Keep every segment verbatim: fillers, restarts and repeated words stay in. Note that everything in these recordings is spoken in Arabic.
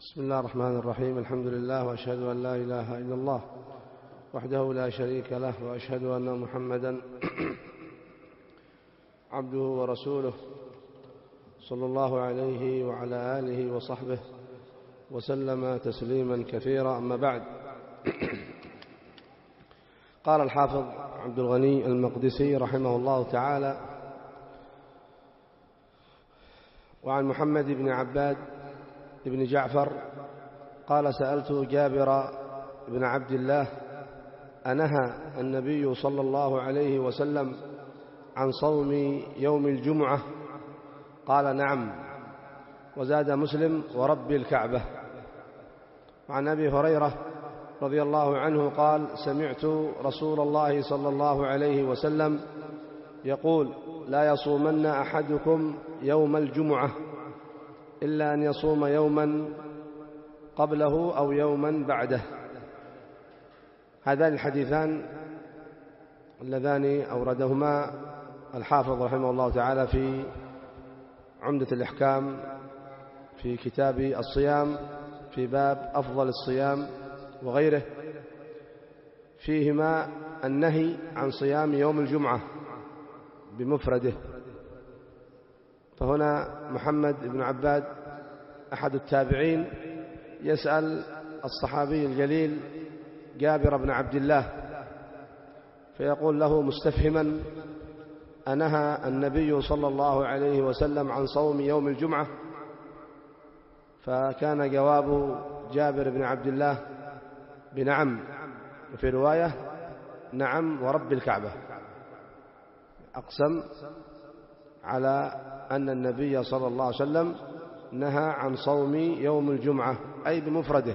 بسم الله الرحمن الرحيم. الحمد لله، وأشهد أن لا إله إلا الله وحده لا شريك له، وأشهد أن محمدا عبده ورسوله صلى الله عليه وعلى آله وصحبه وسلم تسليما كثيرا. أما بعد، قال الحافظ عبد الغني المقدسي رحمه الله تعالى: وعن محمد بن عباد بن جعفر قال: سألت جابر بن عبد الله: أنهى النبي صلى الله عليه وسلم عن صوم يوم الجمعة؟ قال: نعم. وزاد مسلم: ورب الكعبة. وعن أبي هريرة رضي الله عنه قال: سمعت رسول الله صلى الله عليه وسلم يقول: لا يصومن أحدكم يوم الجمعة إلا أن يصوم يوما قبله أو يوما بعده. هذان الحديثان اللذان أوردهما الحافظ رحمه الله تعالى في عمدة الإحكام في كتاب الصيام في باب أفضل الصيام وغيره، فيهما النهي عن صيام يوم الجمعة بمفرده. فهنا محمد بن عباد أحد التابعين يسأل الصحابي الجليل جابر بن عبد الله، فيقول له مستفهما: أنهى النبي صلى الله عليه وسلم عن صوم يوم الجمعة؟ فكان جواب جابر بن عبد الله بنعم، وفي رواية: نعم ورب الكعبة. أقسم على أن النبي صلى الله عليه وسلم نهى عن صوم يوم الجمعة أي بمفرده.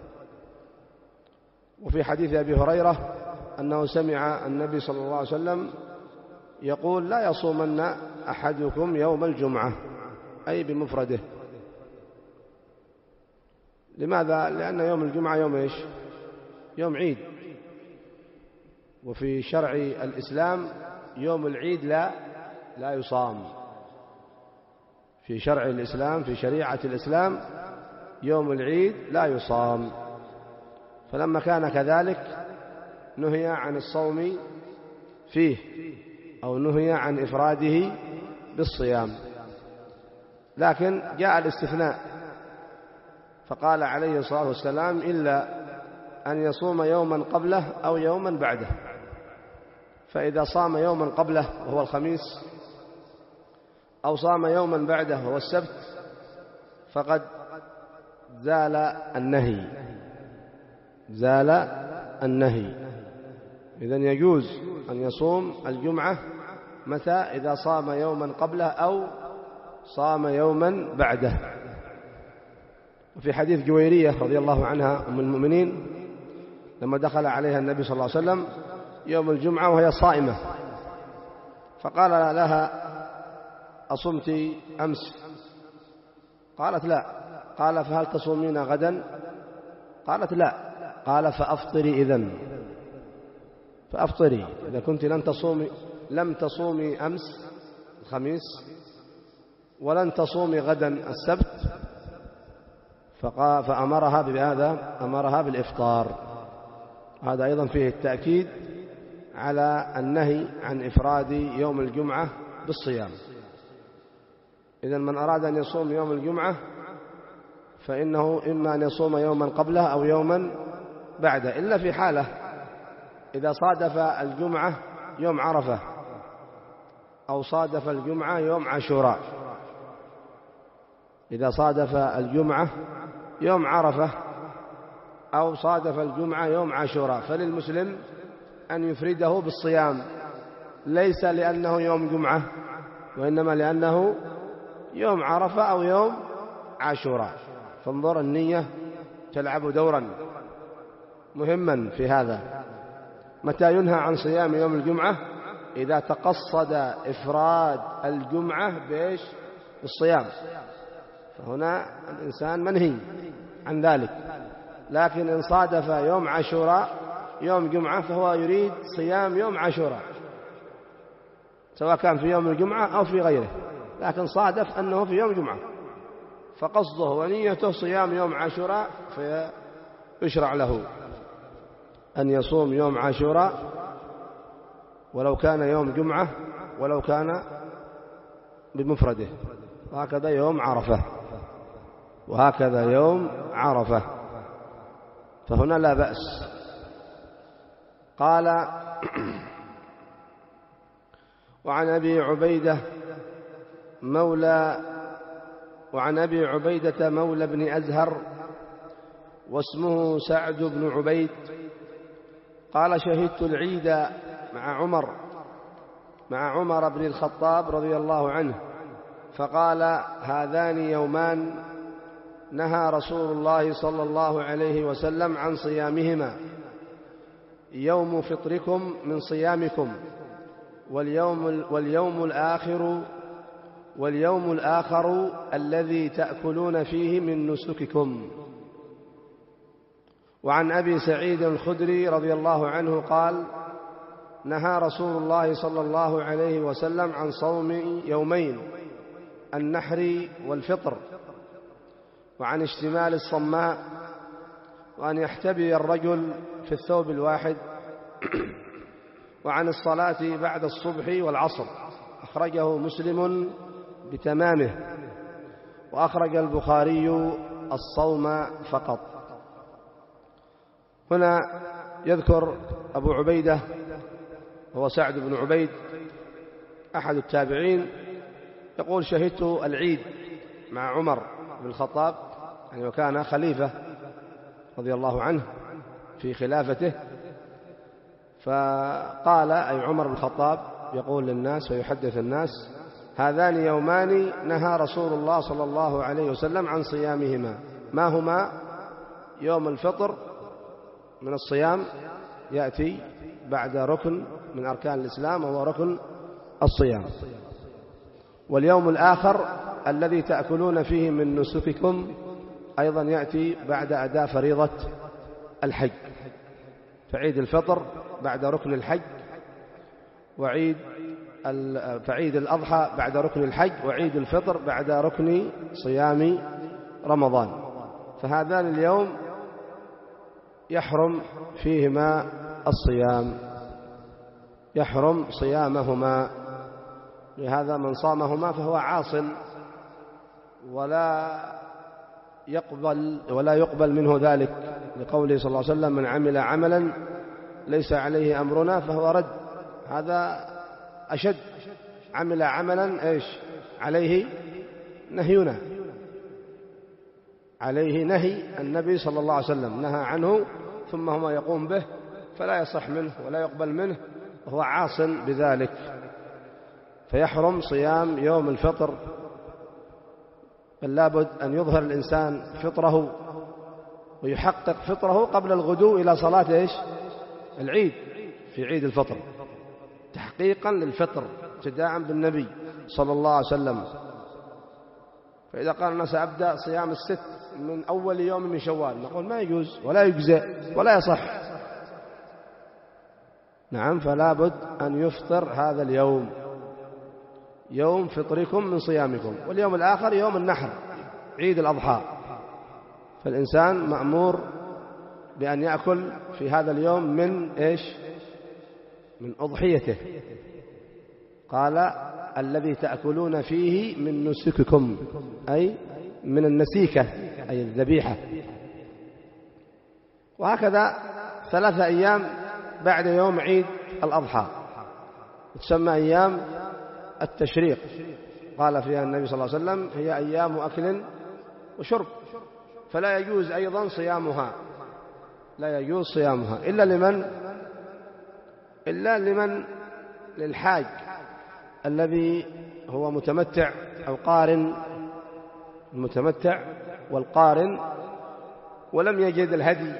وفي حديث أبي هريرة أنه سمع النبي صلى الله عليه وسلم يقول: لا يصومن أحدكم يوم الجمعة أي بمفرده. لماذا؟ لأن يوم الجمعة يوم إيش؟ يوم عيد، وفي شرع الإسلام يوم العيد لا لا يصام. في شرع الإسلام في شريعة الإسلام يوم العيد لا يصام، فلما كان كذلك نهي عن الصوم فيه أو نهي عن إفراده بالصيام. لكن جاء الاستثناء، فقال عليه الصلاة والسلام: إلا أن يصوم يوما قبله أو يوما بعده. فإذا صام يوما قبله وهو الخميس أو صام يوما بعده وهو السبت فقد زال النهي زال النهي إذن يجوز أن يصوم الجمعة متى؟ إذا صام يوما قبله أو صام يوما بعده. وفي حديث جويرية رضي الله عنها أم المؤمنين لما دخل عليها النبي صلى الله عليه وسلم يوم الجمعة وهي صائمة، فقال لها: أصمت أمس؟ قالت: لا. قال: فهل تصومين غدا؟ قالت: لا. قال: فأفطري إذن فأفطري إذا كنت لن تصومي لم تصومي أمس الخميس ولن تصومي غدا السبت. فأمرها بهذا أمرها بالإفطار. هذا أيضا فيه التأكيد على النهي عن إفراد يوم الجمعة بالصيام. إذن من أراد أن يصوم يوم الجمعة فإنه إما أن يصوم يوما قبله أو يوما بعده، إلا في حالة إذا صادف الجمعة يوم عرفة أو صادف الجمعة يوم عاشوراء. إذا صادف الجمعة يوم عرفة أو صادف الجمعة يوم عاشوراء فللمسلم أن يفرده بالصيام، ليس لأنه يوم جمعة وإنما لأنه يوم عرفة أو يوم عاشوراء. فانظر، النية تلعب دورا مهما في هذا. متى ينهى عن صيام يوم الجمعة؟ إذا تقصد إفراد الجمعة بإيش؟ بالصيام، فهنا الإنسان منهي عن ذلك. لكن إن صادف يوم عاشوراء يوم جمعة فهو يريد صيام يوم عاشوراء، سواء كان في يوم الجمعة أو في غيره، لكن صادف أنه في يوم جمعة فقصده ونيته صيام يوم عاشوراء فيشرع له أن يصوم يوم عاشوراء ولو كان يوم جمعة ولو كان بمفرده، وهكذا يوم عرفة وهكذا يوم عرفة، فهنا لا بأس. قال: وعن أبي عبيدة مولى وعن أبي عبيدة مولى بن أزهر واسمه سعد بن عبيد قال: شهدت العيد مع عمر مع عمر بن الخطاب رضي الله عنه، فقال: هذان يومان نهى رسول الله صلى الله عليه وسلم عن صيامهما، يوم فطركم من صيامكم، واليوم, واليوم الآخر واليوم الآخر الذي تأكلون فيه من نسككم. وعن أبي سعيد الخدري رضي الله عنه قال: نهى رسول الله صلى الله عليه وسلم عن صوم يومين، النحر والفطر، وعن اشتمال الصماء، وأن يحتبي الرجل في الثوب الواحد، وعن الصلاة بعد الصبح والعصر. أخرجه مسلم بتمامه، وأخرج البخاري الصوم فقط. هنا يذكر أبو عبيدة هو سعد بن عبيد أحد التابعين، يقول: شهدت العيد مع عمر بن الخطاب، يعني وكان خليفة رضي الله عنه في خلافته، فقال أي عمر بن الخطاب يقول للناس ويحدث الناس: هذان يومان نهى رسول الله صلى الله عليه وسلم عن صيامهما، ما هما؟ يوم الفطر من الصيام يأتي بعد ركن من أركان الإسلام وهو ركن الصيام، واليوم الآخر الذي تأكلون فيه من نسككم أيضا يأتي بعد أداء فريضة الحج، فعيد الفطر بعد ركن الحج، وعيد فعيد الأضحى بعد ركن الحج، وعيد الفطر بعد ركن صيام رمضان. فهذان اليوم يحرم فيهما الصيام، يحرم صيامهما، لهذا من صامهما فهو عاص ولا يقبل ولا يقبل منه ذلك، لقوله صلى الله عليه وسلم: من عمل عملا ليس عليه أمرنا فهو رد. هذا أشد، عمل عملا إيش عليه نهينا، عليه نهي النبي صلى الله عليه وسلم نهى عنه، ثم هو يقوم به فلا يصح منه ولا يقبل منه وهو عاص بذلك، فيحرم صيام يوم الفطر. بل لابد أن يظهر الإنسان فطره ويحقق فطره قبل الغدو إلى صلاة إيش العيد في عيد الفطر، تحقيقا للفطر ابتداء بالنبي صلى الله عليه وسلم. فإذا قال الناس أبدأ صيام الست من أول يوم من شوال، نقول ما يجوز ولا يجزئ ولا يصح. نعم، فلا بد أن يفطر هذا اليوم، يوم فطركم من صيامكم، واليوم الآخر يوم النحر عيد الأضحى، فالإنسان مأمور بأن يأكل في هذا اليوم من إيش من أضحيته. قال: الذي تأكلون فيه من نسككم، أي من النسيكة أي الذبيحة. وهكذا ثلاثة أيام بعد يوم عيد الأضحى تسمى أيام التشريق، قال فيها النبي صلى الله عليه وسلم: هي أيام أكل وشرب، فلا يجوز أيضا صيامها، لا يجوز صيامها إلا لمن إلا لمن للحاج الذي هو متمتع أو قارن، المتمتع والقارن ولم يجد الهدي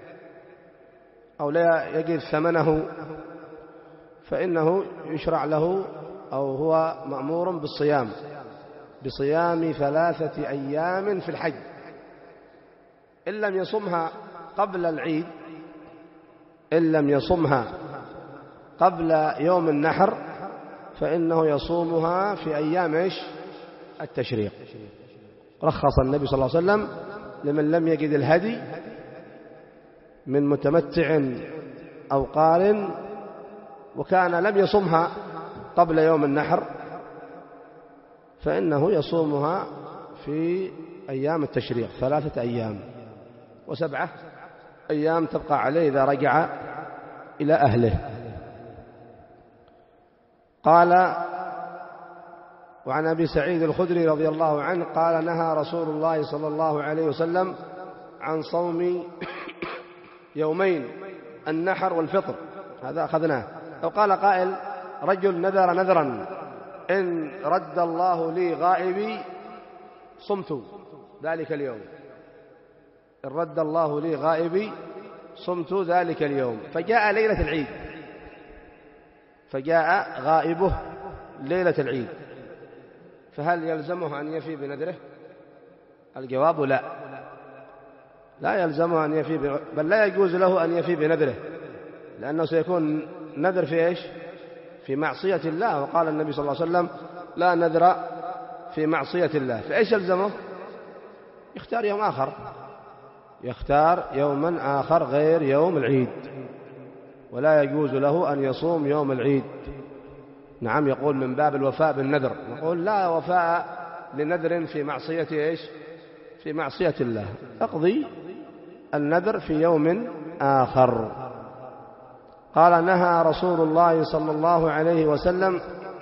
أو لا يجد ثمنه، فإنه يشرع له أو هو مأمور بالصيام بصيام ثلاثة أيام في الحج، إن لم يصمها قبل العيد، إن لم يصمها قبل يوم النحر فإنه يصومها في أيام إيش التشريق. رخص النبي صلى الله عليه وسلم لمن لم يجد الهدي من متمتع أو قارن وكان لم يصمها قبل يوم النحر، فإنه يصومها في أيام التشريق ثلاثة أيام، وسبعة أيام تبقى عليه إذا رجع إلى أهله. قال: وعن أبي سعيد الخدري رضي الله عنه قال: نهى رسول الله صلى الله عليه وسلم عن صوم يومين، النحر والفطر. هذا أخذناه. لو قال قائل: رجل نذر نذرا إن رد الله لي غائبي صمت ذلك اليوم، إن رد الله لي غائبي صمت ذلك اليوم، فجاء ليلة العيد، فجاء غائبه ليلة العيد، فهل يلزمه أن يفي بنذره؟ الجواب لا، لا يلزمه أن يفي بنذره، بل لا يجوز له أن يفي بنذره، لأنه سيكون نذر في إيش؟ في معصية الله، وقال النبي صلى الله عليه وسلم: لا نذر في معصية الله. فإيش يلزمه؟ يختار يوم آخر، يختار يوما آخر غير يوم العيد، ولا يجوز له أن يصوم يوم العيد. نعم، يقول من باب الوفاء بالنذر، نقول لا وفاء لنذر في معصية إيش؟ في معصية الله، اقضي النذر في يوم آخر. قال: نهى رسول الله صلى الله عليه وسلم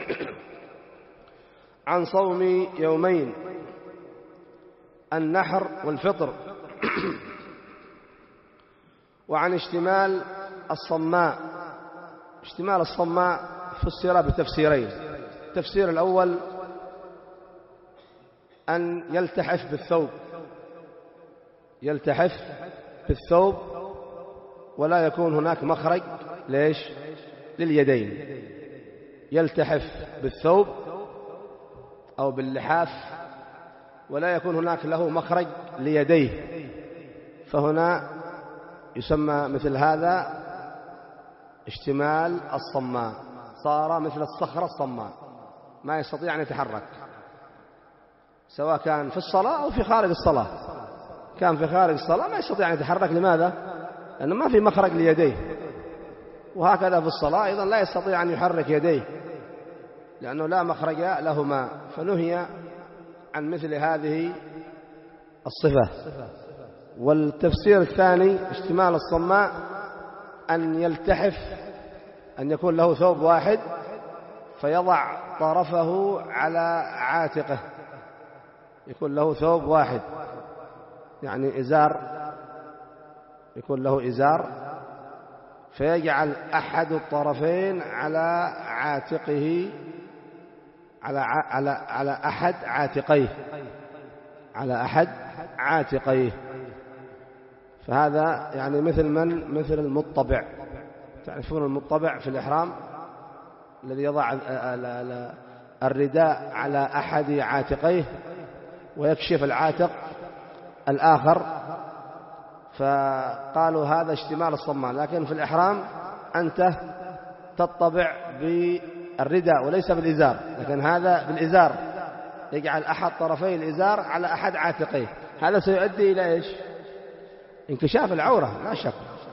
عن صوم يومين، النحر والفطر، وعن اشتمال الصماء. اشتمال الصماء فسر بتفسيرين: التفسير الأول أن يلتحف بالثوب، يلتحف بالثوب ولا يكون هناك مخرج ليش؟ لليدين، يلتحف بالثوب أو باللحاف ولا يكون هناك له مخرج ليديه، فهنا يسمى مثل هذا اشتمال الصماء، صار مثل الصخرة الصماء، ما يستطيع أن يتحرك، سواء كان في الصلاة أو في خارج الصلاة. كان في خارج الصلاة ما يستطيع أن يتحرك، لماذا؟ لأنه ما في مخرج ليديه، وهكذا في الصلاة أيضا لا يستطيع أن يحرك يديه لأنه لا مخرج لهما، فنهي عن مثل هذه الصفة. والتفسير الثاني اشتمال الصماء أن يلتحف، أن يكون له ثوب واحد فيضع طرفه على عاتقه، يكون له ثوب واحد، يعني إزار، يكون له إزار فيجعل أحد الطرفين على عاتقه، على على على أحد عاتقيه، على أحد عاتقيه. فهذا يعني مثل من مثل المطبع، تعرفون المطبع في الإحرام الذي يضع الرداء على أحد عاتقيه ويكشف العاتق الآخر، فقالوا هذا اشتمال الصماء. لكن في الإحرام أنت تطبع بالرداء وليس بالإزار، لكن هذا بالإزار، يجعل أحد طرفي الإزار على أحد عاتقيه، هذا سيؤدي إلى إيش؟ انكشاف العورة لا شك.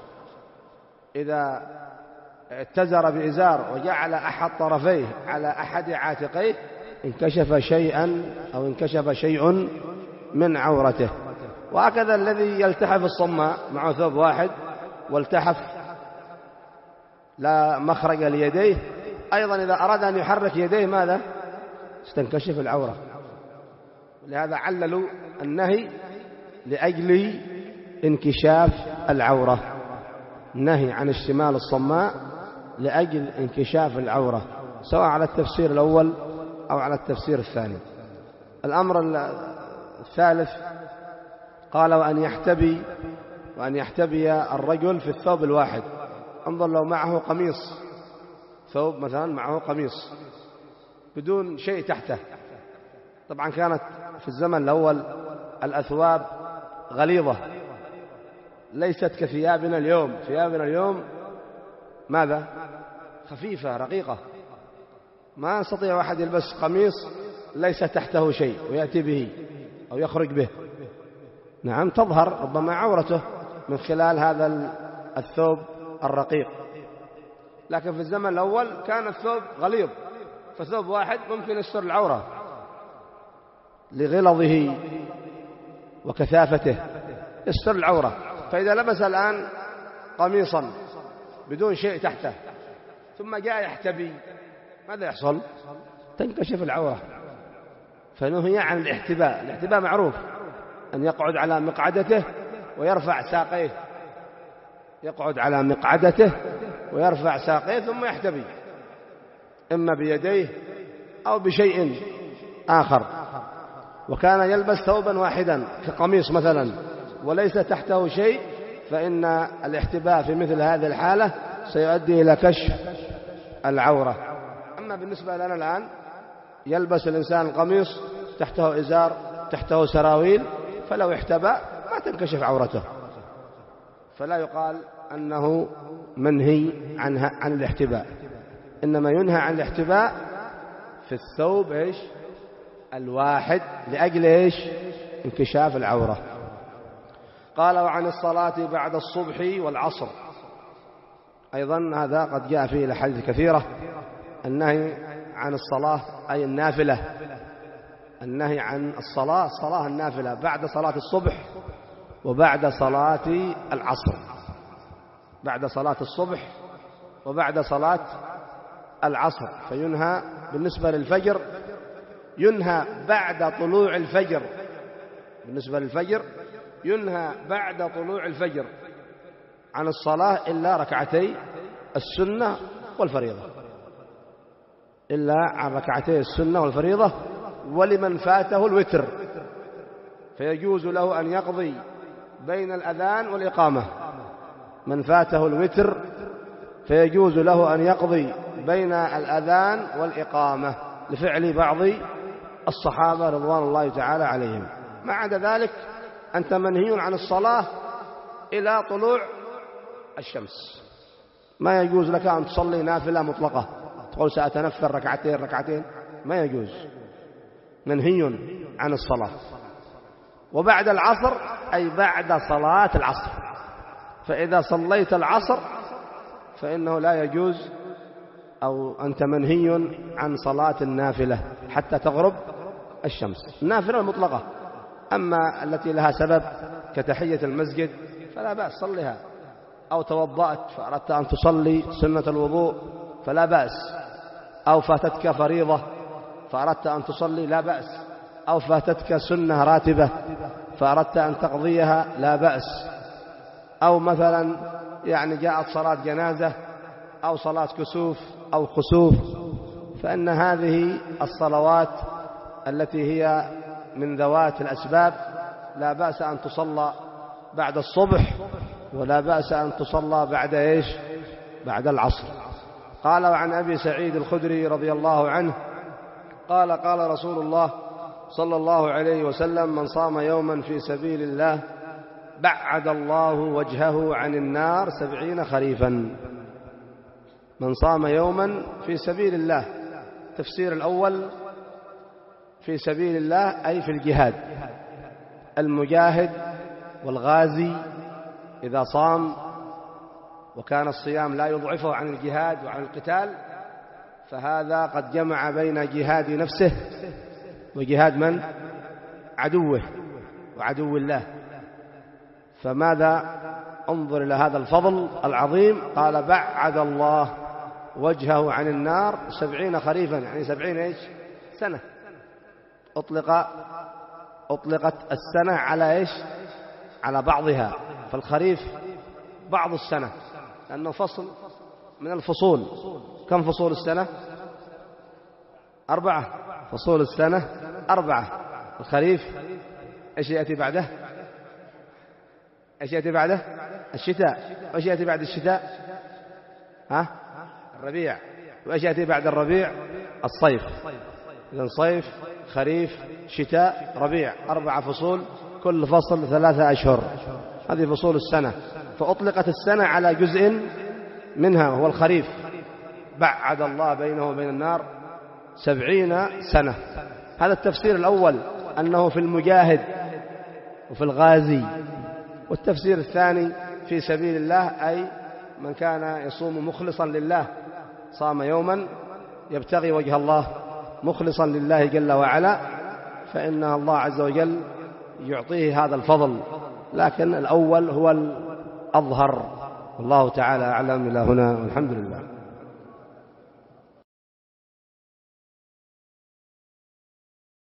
إذا اتزر بإزار وجعل أحد طرفيه على أحد عاتقيه انكشف شيئا أو انكشف شيء من عورته. وهكذا الذي يلتحف الصماء معه ثوب واحد والتحف لا مخرج ليديه، أيضا إذا أراد أن يحرك يديه ماذا؟ ستنكشف العورة. لهذا عللوا النهي لأجل انكشاف العورة، النهي عن اشتمال الصماء لأجل انكشاف العورة، سواء على التفسير الأول أو على التفسير الثاني. الأمر الثالث قال: وأن يحتبي وأن يحتبي الرجل في الثوب الواحد. انظر لو معه قميص، ثوب مثلا معه قميص بدون شيء تحته، طبعا كانت في الزمن الأول الأثواب غليظة ليست كثيابنا اليوم، ثيابنا اليوم ماذا؟ خفيفة رقيقة، ما يستطيع واحد يلبس قميص ليس تحته شيء ويأتي به، أو يخرج به. نعم تظهر ربما عورته من خلال هذا الثوب الرقيق. لكن في الزمن الأول كان الثوب غليظ، فثوب واحد ممكن يستر العورة لغلظه وكثافته، يستر العورة. فإذا لبس الآن قميصا بدون شيء تحته ثم جاء يحتبي، ماذا يحصل؟ تنكشف العورة. فنهي عن الاحتباء. الاحتباء معروف، أن يقعد على مقعدته ويرفع ساقيه، يقعد على مقعدته ويرفع ساقيه ثم يحتبي، إما بيديه أو بشيء آخر. وكان يلبس ثوبا واحدا كقميص مثلا وليس تحته شيء، فإن الاحتباء في مثل هذه الحالة سيؤدي إلى كشف العورة. أما بالنسبة لنا الآن يلبس الإنسان القميص تحته إزار، تحته سراويل، فلو احتبى ما تنكشف عورته، فلا يقال أنه منهي عنها عن الاحتباء. إنما ينهى عن الاحتباء في الثوب إيش الواحد لأجل إيش انكشاف العورة. قال وعن الصلاة بعد الصبح والعصر أيضا، هذا قد جاء فيه الأحاديث كثيرة. النهي عن الصلاة أي النافلة، النهي عن الصلاة صلاة النافلة بعد صلاة الصبح وبعد صلاة العصر، بعد صلاة الصبح وبعد صلاة العصر. فينهى بالنسبة للفجر، ينهى بعد طلوع الفجر، بالنسبة للفجر ينهى بعد طلوع الفجر عن الصلاة إلا ركعتي السنة والفريضة، إلا عن ركعتي السنة والفريضة. ولمن فاته الوتر فيجوز له أن يقضي بين الأذان والإقامة. من فاته الوتر فيجوز له أن يقضي بين الأذان والإقامة لفعل بعض الصحابة رضوان الله تعالى عليهم. ما عدا ذلك أنت منهي عن الصلاة إلى طلوع الشمس. ما يجوز لك أن تصلي نافلة مطلقة تقول سأتنفل ركعتين ركعتين، ما يجوز، منهي عن الصلاة. وبعد العصر أي بعد صلاة العصر، فإذا صليت العصر فإنه لا يجوز، أو أنت منهي عن صلاة النافلة حتى تغرب الشمس، النافلة المطلقة. أما التي لها سبب كتحية المسجد فلا بأس صليها، أو توضأت فأردت أن تصلي سنة الوضوء فلا بأس، أو فاتتك فريضة فأردت أن تصلي لا بأس، أو فاتتك سنة راتبة فأردت أن تقضيها لا بأس، أو مثلا يعني جاءت صلاة جنازة أو صلاة كسوف أو خسوف، فإن هذه الصلوات التي هي من ذوات الأسباب لا بأس أن تصلى بعد الصبح، ولا بأس أن تصلى بعد إيش بعد العصر. قال وعن أبي سعيد الخدري رضي الله عنه قال قال رسول الله صلى الله عليه وسلم: من صام يوما في سبيل الله بعد الله وجهه عن النار سبعين خريفا. من صام يوما في سبيل الله، تفسير الأول في سبيل الله أي في الجهاد. المجاهد والغازي إذا صام وكان الصيام لا يضعفه عن الجهاد وعن القتال، فهذا قد جمع بين جهاد نفسه وجهاد من؟ عدوه وعدو الله. فماذا؟ انظر إلى هذا الفضل العظيم. قال: بعد الله وجهه عن النار سبعين خريفا، يعني سبعين إيش سنة. أطلق أطلقت السنة على إيش على بعضها، فالخريف بعض السنة لأنه فصل من الفصول. كم فصول السنة؟ أربعة. فصول السنة أربعة. الخريف إيش يأتي بعده؟ إيش يأتي بعده؟ الشتاء. وإيش يأتي بعد الشتاء؟ ها؟ الربيع. وإيش يأتي بعد الربيع؟ الصيف. إذن صيف، خريف، شتاء، ربيع، أربعة فصول، كل فصل ثلاثة أشهر. هذه فصول السنة. فأطلقت السنة على جزء منها وهو الخريف. بعد الله بينه وبين النار سبعين سنة. هذا التفسير الأول أنه في المجاهد وفي الغازي. والتفسير الثاني في سبيل الله أي من كان يصوم مخلصا لله، صام يوما يبتغي وجه الله مخلصا لله جل وعلا، فإن الله عز وجل يعطيه هذا الفضل، لكن الأول هو الأظهر. والله تعالى أعلم. إلى هنا والحمد لله.